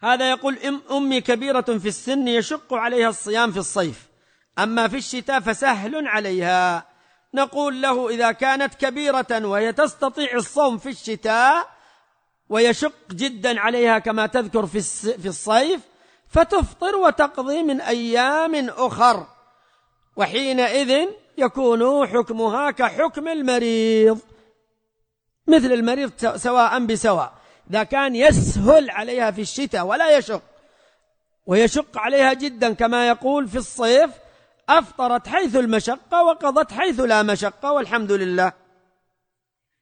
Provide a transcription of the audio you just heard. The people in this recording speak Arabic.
هذا يقول أمي كبيرة في السن يشق عليها الصيام في الصيف، أما في الشتاء فسهل عليها. نقول له إذا كانت كبيرة وهي تستطيع الصوم في الشتاء ويشق جدا عليها كما تذكر في الصيف، فتفطر وتقضي من أيام أخر، وحينئذ يكون حكمها كحكم المريض، مثل المريض سواء بسواء. إذا كان يسهل عليها في الشتاء ولا يشق، ويشق عليها جدا كما يقول في الصيف، أفطرت حيث المشقة وقضت حيث لا مشقة، والحمد لله.